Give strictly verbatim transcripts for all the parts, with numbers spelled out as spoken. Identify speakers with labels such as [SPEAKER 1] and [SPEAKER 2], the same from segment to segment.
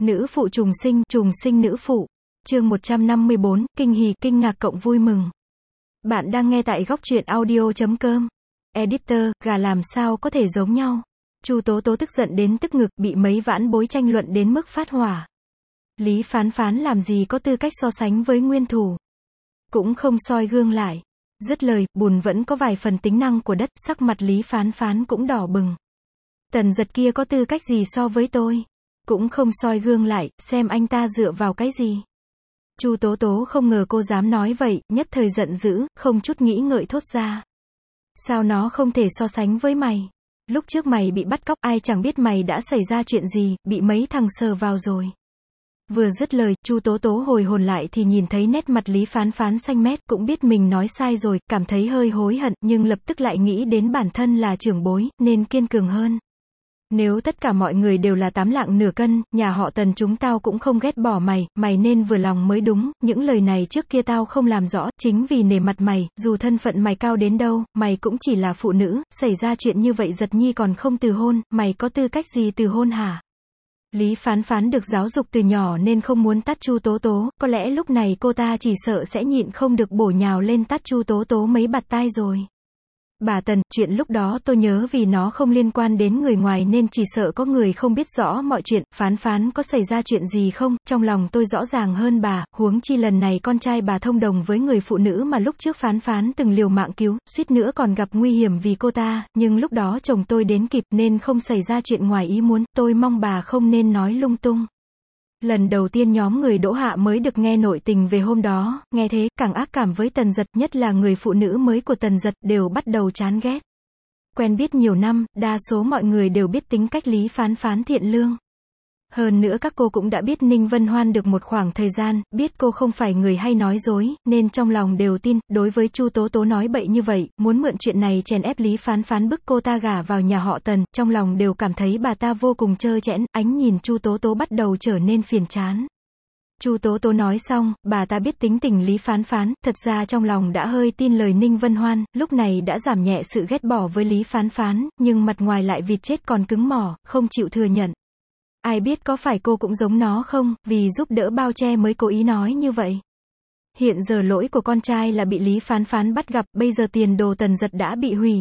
[SPEAKER 1] Nữ phụ trùng sinh, trùng sinh nữ phụ. Chương một trăm năm mươi bốn, kinh hỉ, kinh ngạc cộng vui mừng. Bạn đang nghe tại góc truyện audio chấm com. Editor, gà làm sao có thể giống nhau. Chu Tố Tố tức giận đến tức ngực, bị mấy vãn bối tranh luận đến mức phát hỏa. Lý Phán Phán làm gì có tư cách so sánh với nguyên thủ. Cũng không soi gương lại. Dứt lời, bùn vẫn có vài phần tính năng của đất, sắc mặt Lý Phán Phán cũng đỏ bừng. Tần Giật kia có tư cách gì so với tôi? Cũng không soi gương lại, xem anh ta dựa vào cái gì. Chu Tố Tố không ngờ cô dám nói vậy, nhất thời giận dữ, không chút nghĩ ngợi thốt ra. Sao nó không thể so sánh với mày? Lúc trước mày bị bắt cóc, ai chẳng biết mày đã xảy ra chuyện gì, bị mấy thằng sờ vào rồi. Vừa dứt lời, Chu Tố Tố hồi hồn lại thì nhìn thấy nét mặt Lý Phán Phán xanh mét, cũng biết mình nói sai rồi, cảm thấy hơi hối hận, nhưng lập tức lại nghĩ đến bản thân là trưởng bối, nên kiên cường hơn. Nếu tất cả mọi người đều là tám lạng nửa cân, nhà họ Tần chúng tao cũng không ghét bỏ mày, mày nên vừa lòng mới đúng, những lời này trước kia tao không làm rõ, chính vì nể mặt mày, dù thân phận mày cao đến đâu, mày cũng chỉ là phụ nữ, xảy ra chuyện như vậy Giật Nhi còn không từ hôn, mày có tư cách gì từ hôn hả? Lý Phán Phán được giáo dục từ nhỏ nên không muốn tát Chu Tố Tố, có lẽ lúc này cô ta chỉ sợ sẽ nhịn không được bổ nhào lên tát Chu Tố Tố mấy bạt tai rồi. Bà Tần, chuyện lúc đó tôi nhớ vì nó không liên quan đến người ngoài nên chỉ sợ có người không biết rõ mọi chuyện, Phán Phán có xảy ra chuyện gì không, trong lòng tôi rõ ràng hơn bà, huống chi lần này con trai bà thông đồng với người phụ nữ mà lúc trước Phán Phán từng liều mạng cứu, suýt nữa còn gặp nguy hiểm vì cô ta, nhưng lúc đó chồng tôi đến kịp nên không xảy ra chuyện ngoài ý muốn, tôi mong bà không nên nói lung tung. Lần đầu tiên nhóm người Đỗ Hạ mới được nghe nội tình về hôm đó, nghe thế, càng ác cảm với Tần Giật, nhất là người phụ nữ mới của Tần Giật, đều bắt đầu chán ghét. Quen biết nhiều năm, đa số mọi người đều biết tính cách Lý Phán Phán thiện lương. Hơn nữa các cô cũng đã biết Ninh Vân Hoan được một khoảng thời gian, biết cô không phải người hay nói dối, nên trong lòng đều tin, đối với Chu Tố Tố nói bậy như vậy, muốn mượn chuyện này chèn ép Lý Phán Phán bức cô ta gả vào nhà họ Tần, trong lòng đều cảm thấy bà ta vô cùng trơ trẽn, ánh nhìn Chu Tố Tố bắt đầu trở nên phiền chán. Chu Tố Tố nói xong, bà ta biết tính tình Lý Phán Phán, thật ra trong lòng đã hơi tin lời Ninh Vân Hoan, lúc này đã giảm nhẹ sự ghét bỏ với Lý Phán Phán, nhưng mặt ngoài lại vịt chết còn cứng mỏ, không chịu thừa nhận. Ai biết có phải cô cũng giống nó không, vì giúp đỡ bao che mới cố ý nói như vậy. Hiện giờ lỗi của con trai là bị Lý Phán Phán bắt gặp, bây giờ tiền đồ Tần Giật đã bị hủy.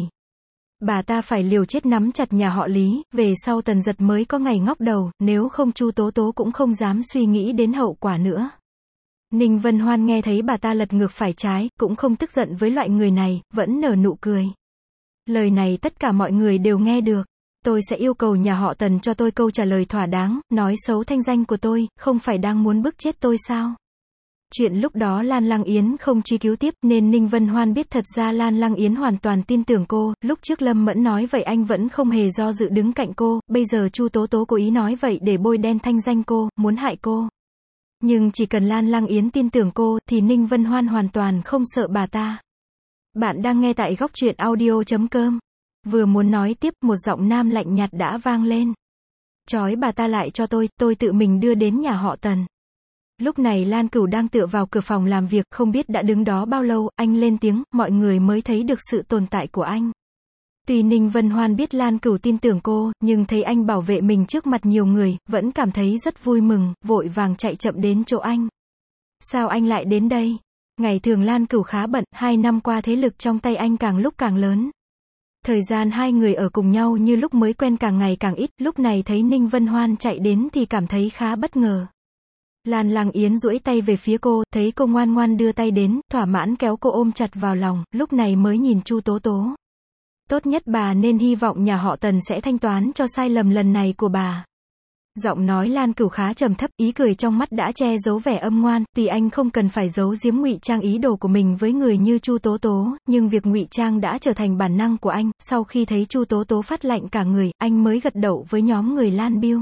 [SPEAKER 1] Bà ta phải liều chết nắm chặt nhà họ Lý, về sau Tần Giật mới có ngày ngóc đầu, nếu không Chu Tố Tố cũng không dám suy nghĩ đến hậu quả nữa. Ninh Vân Hoan nghe thấy bà ta lật ngược phải trái, cũng không tức giận với loại người này, vẫn nở nụ cười. Lời này tất cả mọi người đều nghe được. Tôi sẽ yêu cầu nhà họ Tần cho tôi câu trả lời thỏa đáng, nói xấu thanh danh của tôi, không phải đang muốn bức chết tôi sao? Chuyện lúc đó Lan Lăng Yến không truy cứu tiếp, nên Ninh Vân Hoan biết thật ra Lan Lăng Yến hoàn toàn tin tưởng cô, lúc trước Lâm Mẫn nói vậy anh vẫn không hề do dự đứng cạnh cô, bây giờ Chu Tố Tố cố ý nói vậy để bôi đen thanh danh cô, muốn hại cô. Nhưng chỉ cần Lan Lăng Yến tin tưởng cô, thì Ninh Vân Hoan hoàn toàn không sợ bà ta. Bạn đang nghe tại góc truyện audio chấm com. Vừa muốn nói tiếp, một giọng nam lạnh nhạt đã vang lên. Trói bà ta lại cho tôi, tôi tự mình đưa đến nhà họ Tần. Lúc này Lan Cửu đang tựa vào cửa phòng làm việc, không biết đã đứng đó bao lâu, anh lên tiếng, mọi người mới thấy được sự tồn tại của anh. Tuy Ninh Vân Hoan biết Lan Cửu tin tưởng cô, nhưng thấy anh bảo vệ mình trước mặt nhiều người, vẫn cảm thấy rất vui mừng, vội vàng chạy chậm đến chỗ anh. Sao anh lại đến đây? Ngày thường Lan Cửu khá bận, hai năm qua thế lực trong tay anh càng lúc càng lớn. Thời gian hai người ở cùng nhau như lúc mới quen càng ngày càng ít, lúc này thấy Ninh Vân Hoan chạy đến thì cảm thấy khá bất ngờ. Lan Lăng Yến duỗi tay về phía cô, thấy cô ngoan ngoan đưa tay đến, thỏa mãn kéo cô ôm chặt vào lòng, lúc này mới nhìn Chu Tố Tố. Tốt nhất bà nên hy vọng nhà họ Tần sẽ thanh toán cho sai lầm lần này của bà. Giọng nói Lan Cửu khá trầm thấp, ý cười trong mắt đã che giấu vẻ âm ngoan, tuy anh không cần phải giấu giếm ngụy trang ý đồ của mình với người như Chu Tố Tố, nhưng việc ngụy trang đã trở thành bản năng của anh, sau khi thấy Chu Tố Tố phát lạnh cả người, anh mới gật đầu với nhóm người Lan Biêu.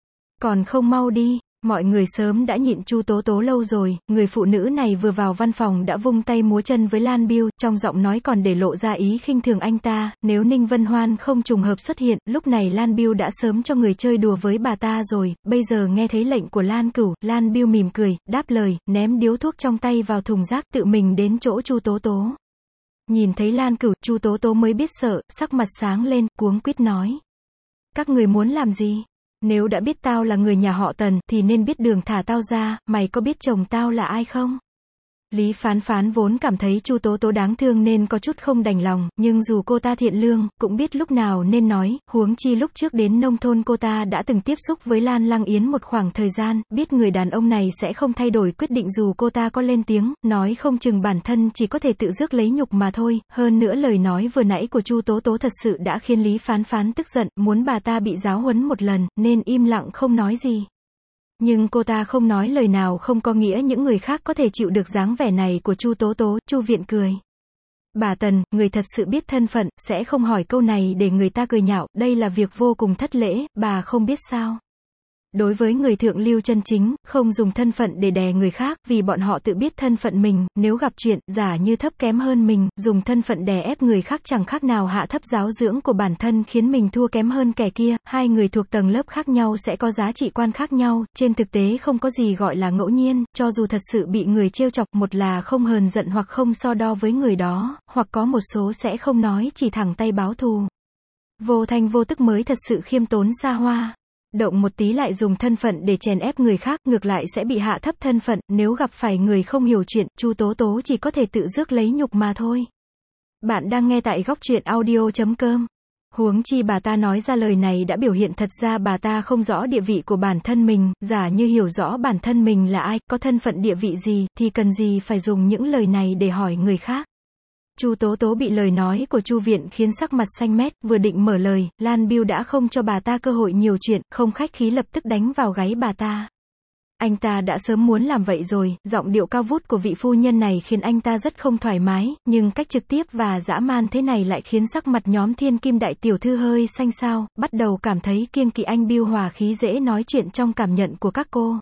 [SPEAKER 1] Còn không mau đi. Mọi người sớm đã nhịn Chu Tố Tố lâu rồi, người phụ nữ này vừa vào văn phòng đã vung tay múa chân với Lan Biêu, trong giọng nói còn để lộ ra ý khinh thường anh ta, nếu Ninh Vân Hoan không trùng hợp xuất hiện, lúc này Lan Biêu đã sớm cho người chơi đùa với bà ta rồi, bây giờ nghe thấy lệnh của Lan Cửu, Lan Biêu mỉm cười, đáp lời, ném điếu thuốc trong tay vào thùng rác tự mình đến chỗ Chu Tố Tố. Nhìn thấy Lan Cửu, Chu Tố Tố mới biết sợ, sắc mặt sáng lên, cuống quýt nói. Các người muốn làm gì? Nếu đã biết tao là người nhà họ Tần, thì nên biết đường thả tao ra, mày có biết chồng tao là ai không? Lý Phán Phán vốn cảm thấy Chu Tố Tố đáng thương nên có chút không đành lòng, nhưng dù cô ta thiện lương, cũng biết lúc nào nên nói, huống chi lúc trước đến nông thôn cô ta đã từng tiếp xúc với Lan Lăng Yến một khoảng thời gian, biết người đàn ông này sẽ không thay đổi quyết định dù cô ta có lên tiếng, nói không chừng bản thân chỉ có thể tự rước lấy nhục mà thôi, hơn nữa lời nói vừa nãy của Chu Tố Tố thật sự đã khiến Lý Phán Phán tức giận, muốn bà ta bị giáo huấn một lần, nên im lặng không nói gì. Nhưng cô ta không nói lời nào không có nghĩa những người khác có thể chịu được dáng vẻ này của Chu Tố Tố. Chu Viện cười. Bà Tần, người thật sự biết thân phận, sẽ không hỏi câu này để người ta cười nhạo, đây là việc vô cùng thất lễ, bà không biết sao. Đối với người thượng lưu chân chính, không dùng thân phận để đè người khác, vì bọn họ tự biết thân phận mình, nếu gặp chuyện, giả như thấp kém hơn mình, dùng thân phận đè ép người khác chẳng khác nào hạ thấp giáo dưỡng của bản thân khiến mình thua kém hơn kẻ kia, hai người thuộc tầng lớp khác nhau sẽ có giá trị quan khác nhau, trên thực tế không có gì gọi là ngẫu nhiên, cho dù thật sự bị người trêu chọc, một là không hờn giận hoặc không so đo với người đó, hoặc có một số sẽ không nói, chỉ thẳng tay báo thù. Vô thanh vô tức mới thật sự khiêm tốn xa hoa. Động một tí lại dùng thân phận để chèn ép người khác, ngược lại sẽ bị hạ thấp thân phận, nếu gặp phải người không hiểu chuyện, Chu Tố Tố chỉ có thể tự rước lấy nhục mà thôi. Bạn đang nghe tại góc truyện audio chấm com. Huống chi bà ta nói ra lời này đã biểu hiện thật ra bà ta không rõ địa vị của bản thân mình, giả như hiểu rõ bản thân mình là ai, có thân phận địa vị gì, thì cần gì phải dùng những lời này để hỏi người khác. Chu Tố Tố bị lời nói của Chu Viện khiến sắc mặt xanh mét, vừa định mở lời, Lan Biêu đã không cho bà ta cơ hội nhiều chuyện, không khách khí lập tức đánh vào gáy bà ta. Anh ta đã sớm muốn làm vậy rồi, giọng điệu cao vút của vị phu nhân này khiến anh ta rất không thoải mái, nhưng cách trực tiếp và dã man thế này lại khiến sắc mặt nhóm Thiên Kim đại tiểu thư hơi xanh xao, bắt đầu cảm thấy kiêng kỵ anh Biêu hòa khí dễ nói chuyện trong cảm nhận của các cô.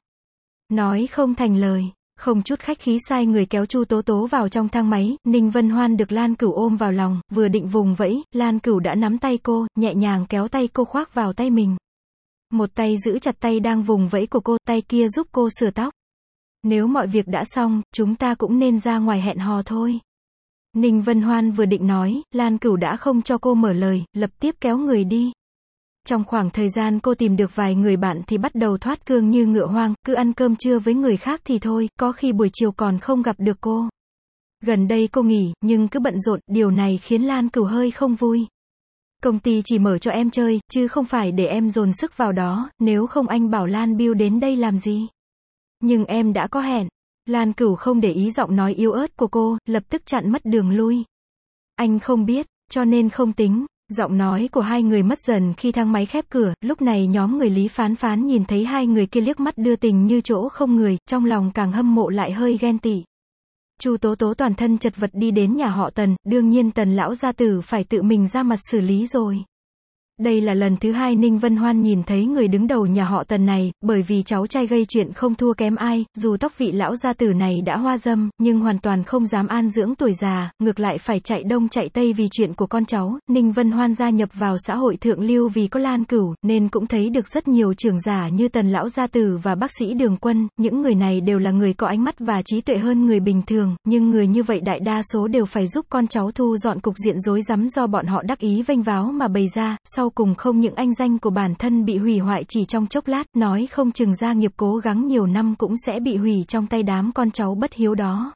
[SPEAKER 1] Nói không thành lời. Không chút khách khí sai người kéo Chu Tố Tố vào trong thang máy, Ninh Vân Hoan được Lan Cửu ôm vào lòng, vừa định vùng vẫy, Lan Cửu đã nắm tay cô, nhẹ nhàng kéo tay cô khoác vào tay mình. Một tay giữ chặt tay đang vùng vẫy của cô, tay kia giúp cô sửa tóc. Nếu mọi việc đã xong, chúng ta cũng nên ra ngoài hẹn hò thôi. Ninh Vân Hoan vừa định nói, Lan Cửu đã không cho cô mở lời, lập tiếp kéo người đi. Trong khoảng thời gian cô tìm được vài người bạn thì bắt đầu thoát cương như ngựa hoang, cứ ăn cơm trưa với người khác thì thôi, có khi buổi chiều còn không gặp được cô. Gần đây cô nghỉ, nhưng cứ bận rộn, điều này khiến Lan Cửu hơi không vui. Công ty chỉ mở cho em chơi, chứ không phải để em dồn sức vào đó, nếu không anh bảo Lan Biêu đến đây làm gì. Nhưng em đã có hẹn. Lan Cửu không để ý giọng nói yếu ớt của cô, lập tức chặn mất đường lui. Anh không biết, cho nên không tính. Giọng nói của hai người mất dần khi thang máy khép cửa, lúc này nhóm người Lý Phán Phán nhìn thấy hai người kia liếc mắt đưa tình như chỗ không người, trong lòng càng hâm mộ lại hơi ghen tị. Chu Tố Tố toàn thân chật vật đi đến nhà họ Tần, đương nhiên Tần lão gia tử phải tự mình ra mặt xử lý rồi. Đây là lần thứ hai Ninh Vân Hoan nhìn thấy người đứng đầu nhà họ Tần này, bởi vì cháu trai gây chuyện không thua kém ai, dù tóc vị lão gia tử này đã hoa dâm, nhưng hoàn toàn không dám an dưỡng tuổi già, ngược lại phải chạy đông chạy tây vì chuyện của con cháu. Ninh Vân Hoan gia nhập vào xã hội thượng lưu vì có Lan Cửu, nên cũng thấy được rất nhiều trưởng giả như Tần lão gia tử và bác sĩ Đường Quân, những người này đều là người có ánh mắt và trí tuệ hơn người bình thường, nhưng người như vậy đại đa số đều phải giúp con cháu thu dọn cục diện rối rắm do bọn họ đắc ý vênh váo mà bày ra, sau cùng không những anh danh của bản thân bị hủy hoại chỉ trong chốc lát, nói không chừng gia nghiệp cố gắng nhiều năm cũng sẽ bị hủy trong tay đám con cháu bất hiếu đó.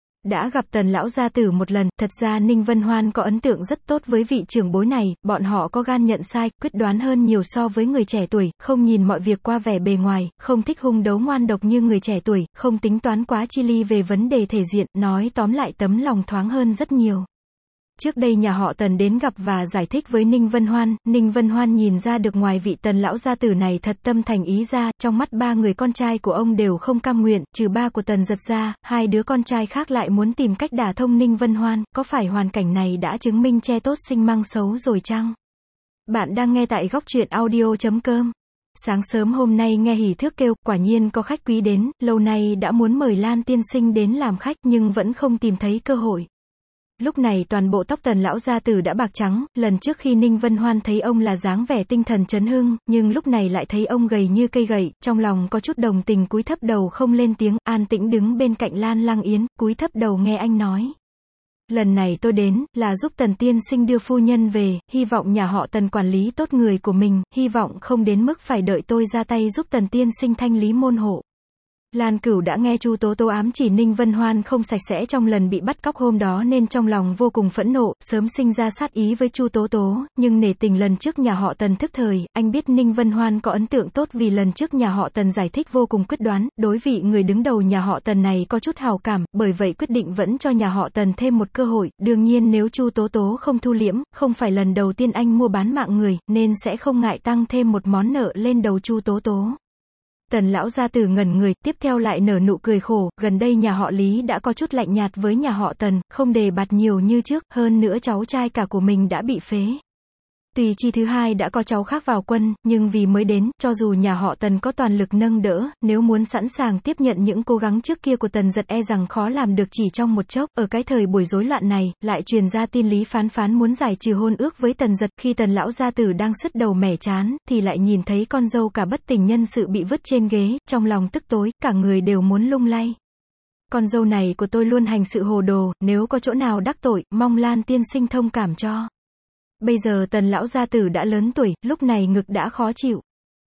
[SPEAKER 1] Đã gặp Tần lão gia tử một lần, thật ra Ninh Vân Hoan có ấn tượng rất tốt với vị trưởng bối này, bọn họ có gan nhận sai, quyết đoán hơn nhiều so với người trẻ tuổi, không nhìn mọi việc qua vẻ bề ngoài, không thích hung đấu ngoan độc như người trẻ tuổi, không tính toán quá chi ly về vấn đề thể diện, nói tóm lại tấm lòng thoáng hơn rất nhiều. Trước đây nhà họ Tần đến gặp và giải thích với Ninh Vân Hoan, Ninh Vân Hoan nhìn ra được ngoài vị Tần lão gia tử này thật tâm thành ý ra, trong mắt ba người con trai của ông đều không cam nguyện, trừ ba của Tần Giật ra, hai đứa con trai khác lại muốn tìm cách đả thông Ninh Vân Hoan, có phải hoàn cảnh này đã chứng minh che tốt sinh mang xấu rồi chăng? Bạn đang nghe tại góc truyện audio chấm com. Sáng sớm hôm nay nghe hỉ thước kêu, quả nhiên có khách quý đến, lâu nay đã muốn mời Lan tiên sinh đến làm khách nhưng vẫn không tìm thấy cơ hội. Lúc này toàn bộ tóc Tần lão gia tử đã bạc trắng, lần trước khi Ninh Vân Hoan thấy ông là dáng vẻ tinh thần chấn hưng, nhưng lúc này lại thấy ông gầy như cây gậy, trong lòng có chút đồng tình cúi thấp đầu không lên tiếng, an tĩnh đứng bên cạnh Lan Lăng Yến, cúi thấp đầu nghe anh nói. Lần này tôi đến, là giúp Tần tiên sinh đưa phu nhân về, hy vọng nhà họ Tần quản lý tốt người của mình, hy vọng không đến mức phải đợi tôi ra tay giúp Tần tiên sinh thanh lý môn hộ. Lan Cửu đã nghe Chu Tố Tố ám chỉ Ninh Vân Hoan không sạch sẽ trong lần bị bắt cóc hôm đó nên trong lòng vô cùng phẫn nộ, sớm sinh ra sát ý với Chu Tố Tố, nhưng nể tình lần trước nhà họ Tần thức thời, anh biết Ninh Vân Hoan có ấn tượng tốt vì lần trước nhà họ Tần giải thích vô cùng quyết đoán, đối vị người đứng đầu nhà họ Tần này có chút hào cảm, bởi vậy quyết định vẫn cho nhà họ Tần thêm một cơ hội, đương nhiên nếu Chu Tố Tố không thu liễm, không phải lần đầu tiên anh mua bán mạng người, nên sẽ không ngại tăng thêm một món nợ lên đầu Chu Tố Tố. Tần lão gia tử ngẩn người, tiếp theo lại nở nụ cười khổ, gần đây nhà họ Lý đã có chút lạnh nhạt với nhà họ Tần, không đề bạt nhiều như trước, hơn nữa cháu trai cả của mình đã bị phế. Tuy chi thứ hai đã có cháu khác vào quân, nhưng vì mới đến, cho dù nhà họ Tần có toàn lực nâng đỡ, nếu muốn sẵn sàng tiếp nhận những cố gắng trước kia của Tần Giật e rằng khó làm được chỉ trong một chốc. Ở cái thời buổi rối loạn này, lại truyền ra tin Lý Phán Phán muốn giải trừ hôn ước với Tần Giật, khi Tần lão gia tử đang sứt đầu mẻ chán, thì lại nhìn thấy con dâu cả bất tỉnh nhân sự bị vứt trên ghế, trong lòng tức tối, cả người đều muốn lung lay. Con dâu này của tôi luôn hành sự hồ đồ, nếu có chỗ nào đắc tội, mong Lan tiên sinh thông cảm cho. Bây giờ Tần lão gia tử đã lớn tuổi, lúc này ngực đã khó chịu.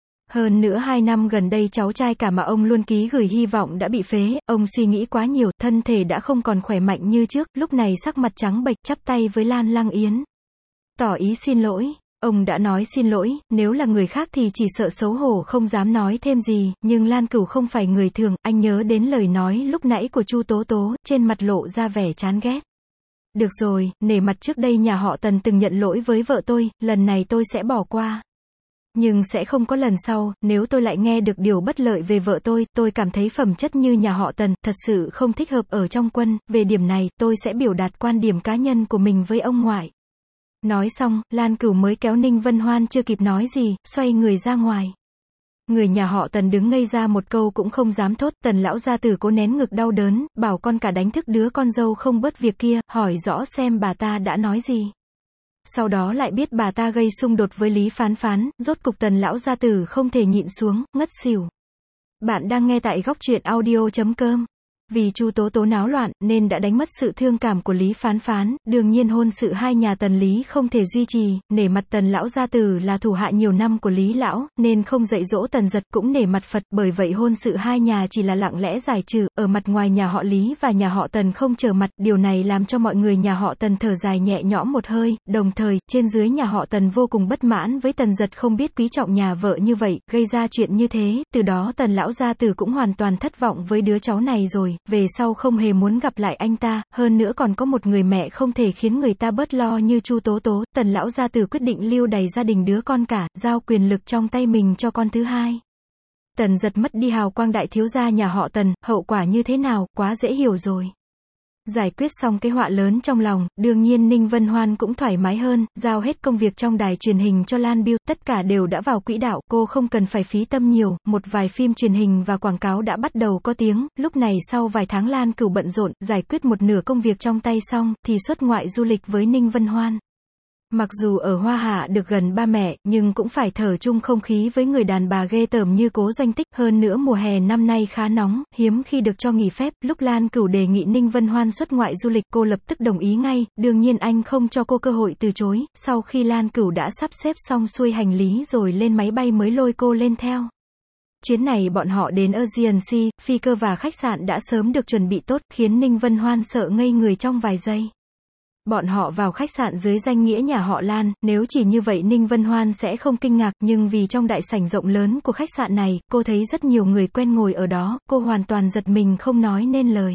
[SPEAKER 1] Hơn nữa hai năm gần đây cháu trai cả mà ông luôn ký gửi hy vọng đã bị phế, ông suy nghĩ quá nhiều, thân thể đã không còn khỏe mạnh như trước, lúc này sắc mặt trắng bệch, chắp tay với Lan Lăng Yến. Tỏ ý xin lỗi, ông đã nói xin lỗi, nếu là người khác thì chỉ sợ xấu hổ không dám nói thêm gì, nhưng Lan Cửu không phải người thường, anh nhớ đến lời nói lúc nãy của Chu Tố Tố, trên mặt lộ ra vẻ chán ghét. Được rồi, nể mặt trước đây nhà họ Tần từng nhận lỗi với vợ tôi, lần này tôi sẽ bỏ qua. Nhưng sẽ không có lần sau, nếu tôi lại nghe được điều bất lợi về vợ tôi, tôi cảm thấy phẩm chất như nhà họ Tần, thật sự không thích hợp ở trong quân, về điểm này, tôi sẽ biểu đạt quan điểm cá nhân của mình với ông ngoại. Nói xong, Lan Cửu mới kéo Ninh Vân Hoan chưa kịp nói gì, xoay người ra ngoài. Người nhà họ Tần đứng ngây ra một câu cũng không dám thốt, Tần lão gia tử cố nén ngực đau đớn, bảo con cả đánh thức đứa con dâu không bớt việc kia, hỏi rõ xem bà ta đã nói gì. Sau đó lại biết bà ta gây xung đột với Lý Phán Phán, rốt cục Tần lão gia tử không thể nhịn xuống, ngất xỉu. Bạn đang nghe tại góc truyện audio chấm com. Vì Chu Tố Tố náo loạn, nên đã đánh mất sự thương cảm của Lý Phán Phán, đương nhiên hôn sự hai nhà Tần Lý không thể duy trì, nể mặt Tần lão gia tử là thủ hạ nhiều năm của Lý lão, nên không dạy dỗ Tần Giật, cũng nể mặt Phật, bởi vậy hôn sự hai nhà chỉ là lặng lẽ giải trừ, ở mặt ngoài nhà họ Lý và nhà họ Tần không trở mặt, điều này làm cho mọi người nhà họ Tần thở dài nhẹ nhõm một hơi, đồng thời, trên dưới nhà họ Tần vô cùng bất mãn với Tần Giật không biết quý trọng nhà vợ như vậy, gây ra chuyện như thế, từ đó Tần lão gia tử cũng hoàn toàn thất vọng với đứa cháu này rồi. Về sau không hề muốn gặp lại anh ta, hơn nữa còn có một người mẹ không thể khiến người ta bớt lo như Chu Tố Tố, Tần lão gia tử quyết định lưu đày gia đình đứa con cả, giao quyền lực trong tay mình cho con thứ hai. Tần Giật mất đi hào quang đại thiếu gia nhà họ Tần, hậu quả như thế nào, quá dễ hiểu rồi. Giải quyết xong cái họa lớn trong lòng, đương nhiên Ninh Vân Hoan cũng thoải mái hơn, giao hết công việc trong đài truyền hình cho Lan Biêu, tất cả đều đã vào quỹ đạo, cô không cần phải phí tâm nhiều, một vài phim truyền hình và quảng cáo đã bắt đầu có tiếng, lúc này sau vài tháng Lan Cửu bận rộn, giải quyết một nửa công việc trong tay xong, thì xuất ngoại du lịch với Ninh Vân Hoan. Mặc dù ở Hoa Hạ được gần ba mẹ, nhưng cũng phải thở chung không khí với người đàn bà ghê tởm như Cố Doanh Tích, hơn nữa mùa hè năm nay khá nóng, hiếm khi được cho nghỉ phép, lúc Lan Cửu đề nghị Ninh Vân Hoan xuất ngoại du lịch, cô lập tức đồng ý ngay, đương nhiên anh không cho cô cơ hội từ chối, sau khi Lan Cửu đã sắp xếp xong xuôi hành lý rồi lên máy bay mới lôi cô lên theo. Chuyến này bọn họ đến Aegean Sea, phi cơ và khách sạn đã sớm được chuẩn bị tốt, khiến Ninh Vân Hoan sợ ngây người trong vài giây. Bọn họ vào khách sạn dưới danh nghĩa nhà họ Lan, nếu chỉ như vậy Ninh Vân Hoan sẽ không kinh ngạc, nhưng vì trong đại sảnh rộng lớn của khách sạn này, cô thấy rất nhiều người quen ngồi ở đó, cô hoàn toàn giật mình không nói nên lời.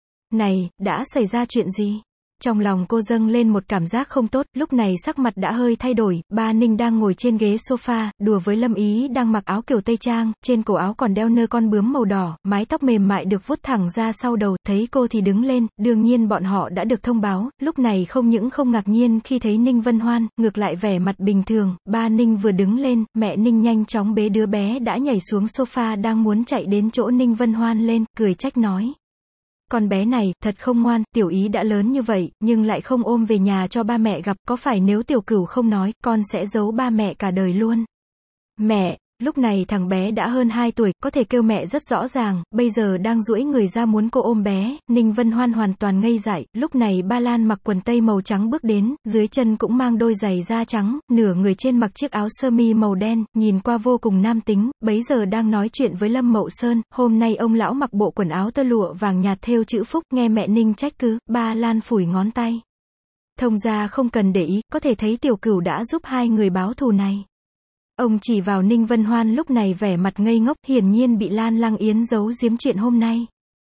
[SPEAKER 1] Này, đã xảy ra chuyện gì? Trong lòng cô dâng lên một cảm giác không tốt, lúc này sắc mặt đã hơi thay đổi, ba Ninh đang ngồi trên ghế sofa, đùa với Lâm Ý đang mặc áo kiểu Tây Trang, trên cổ áo còn đeo nơ con bướm màu đỏ, mái tóc mềm mại được vuốt thẳng ra sau đầu, thấy cô thì đứng lên, đương nhiên bọn họ đã được thông báo, lúc này không những không ngạc nhiên khi thấy Ninh Vân Hoan, ngược lại vẻ mặt bình thường, ba Ninh vừa đứng lên, mẹ Ninh nhanh chóng bế đứa bé đã nhảy xuống sofa đang muốn chạy đến chỗ Ninh Vân Hoan lên, cười trách nói. Con bé này, thật không ngoan, Tiểu Ý đã lớn như vậy, nhưng lại không ôm về nhà cho ba mẹ gặp, có phải nếu Tiểu Cửu không nói, con sẽ giấu ba mẹ cả đời luôn. Mẹ, Lúc này thằng bé đã hơn hai tuổi, có thể kêu mẹ rất rõ ràng, bây giờ đang duỗi người ra muốn cô ôm bé. Ninh Vân Hoan hoàn toàn ngây dại, lúc này Ba Lan mặc quần tây màu trắng bước đến, dưới chân cũng mang đôi giày da trắng, nửa người trên mặc chiếc áo sơ mi màu đen, nhìn qua vô cùng nam tính, bấy giờ đang nói chuyện với Lâm Mậu Sơn. Hôm nay ông lão mặc bộ quần áo tơ lụa vàng nhạt thêu chữ phúc, nghe mẹ Ninh trách cứ, Ba Lan phủi ngón tay. Thông ra không cần để ý, có thể thấy Tiểu Cửu đã giúp hai người báo thù này. Ông chỉ vào Ninh Vân Hoan lúc này vẻ mặt ngây ngốc, hiển nhiên bị Lan Lăng Yến giấu giếm chuyện hôm nay.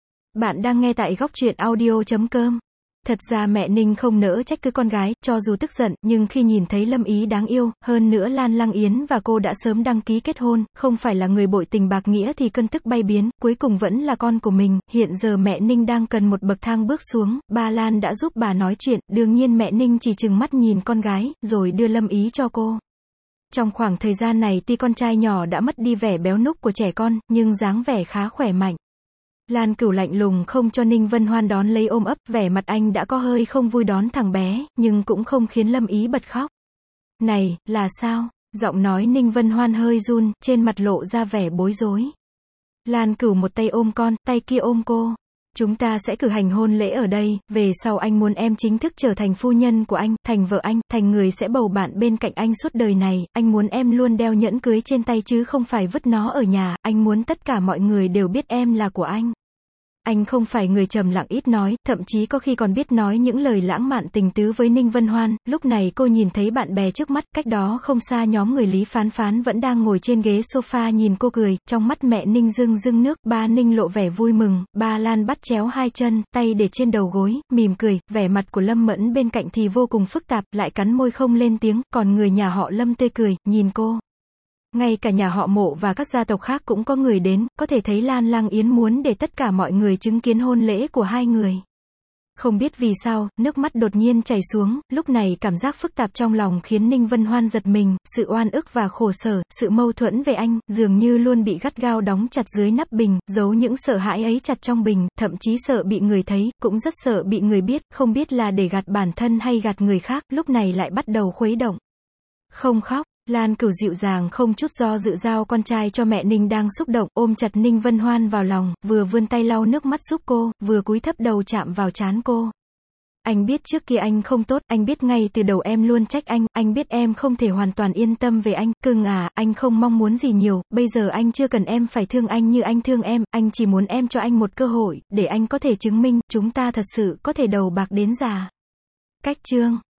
[SPEAKER 1] Bạn đang nghe tại góc truyện audio chấm com. Thật ra mẹ Ninh không nỡ trách cứ con gái, cho dù tức giận, nhưng khi nhìn thấy Lâm Ý đáng yêu, hơn nữa Lan Lăng Yến và cô đã sớm đăng ký kết hôn, không phải là người bội tình bạc nghĩa thì cơn tức bay biến, cuối cùng vẫn là con của mình. Hiện giờ mẹ Ninh đang cần một bậc thang bước xuống, Ba Lan đã giúp bà nói chuyện, đương nhiên mẹ Ninh chỉ trừng mắt nhìn con gái, rồi đưa Lâm Ý cho cô. Trong khoảng thời gian này tuy con trai nhỏ đã mất đi vẻ béo núc của trẻ con, nhưng dáng vẻ khá khỏe mạnh. Lan Cửu lạnh lùng không cho Ninh Vân Hoan đón lấy ôm ấp, vẻ mặt anh đã có hơi không vui đón thằng bé, nhưng cũng không khiến Lâm Ý bật khóc. Này, là sao? Giọng nói Ninh Vân Hoan hơi run, trên mặt lộ ra vẻ bối rối. Lan Cửu một tay ôm con, tay kia ôm cô. Chúng ta sẽ cử hành hôn lễ ở đây, về sau anh muốn em chính thức trở thành phu nhân của anh, thành vợ anh, thành người sẽ bầu bạn bên cạnh anh suốt đời này, anh muốn em luôn đeo nhẫn cưới trên tay chứ không phải vứt nó ở nhà, anh muốn tất cả mọi người đều biết em là của anh. Anh không phải người trầm lặng ít nói, thậm chí có khi còn biết nói những lời lãng mạn tình tứ với Ninh Vân Hoan. Lúc này cô nhìn thấy bạn bè trước mắt, cách đó không xa nhóm người Lý Phán Phán vẫn đang ngồi trên ghế sofa nhìn cô cười, trong mắt mẹ Ninh rưng rưng nước, ba Ninh lộ vẻ vui mừng, Ba Lan bắt chéo hai chân, tay để trên đầu gối, mỉm cười, vẻ mặt của Lâm Mẫn bên cạnh thì vô cùng phức tạp, lại cắn môi không lên tiếng, còn người nhà họ Lâm tươi cười, nhìn cô. Ngay cả nhà họ Mộ và các gia tộc khác cũng có người đến, có thể thấy Lan Lăng Yến muốn để tất cả mọi người chứng kiến hôn lễ của hai người. Không biết vì sao, nước mắt đột nhiên chảy xuống, lúc này cảm giác phức tạp trong lòng khiến Ninh Vân Hoan giật mình, sự oan ức và khổ sở, sự mâu thuẫn về anh, dường như luôn bị gắt gao đóng chặt dưới nắp bình, giấu những sợ hãi ấy chặt trong bình, thậm chí sợ bị người thấy, cũng rất sợ bị người biết, không biết là để gạt bản thân hay gạt người khác, lúc này lại bắt đầu khuấy động. Không khóc. Lan Cửu dịu dàng không chút do dự giao con trai cho mẹ Ninh đang xúc động, ôm chặt Ninh Vân Hoan vào lòng, vừa vươn tay lau nước mắt giúp cô, vừa cúi thấp đầu chạm vào trán cô. Anh biết trước kia anh không tốt, anh biết ngay từ đầu em luôn trách anh, anh biết em không thể hoàn toàn yên tâm về anh, cưng à, anh không mong muốn gì nhiều, bây giờ anh chưa cần em phải thương anh như anh thương em, anh chỉ muốn em cho anh một cơ hội, để anh có thể chứng minh, chúng ta thật sự có thể đầu bạc đến già. Cách chương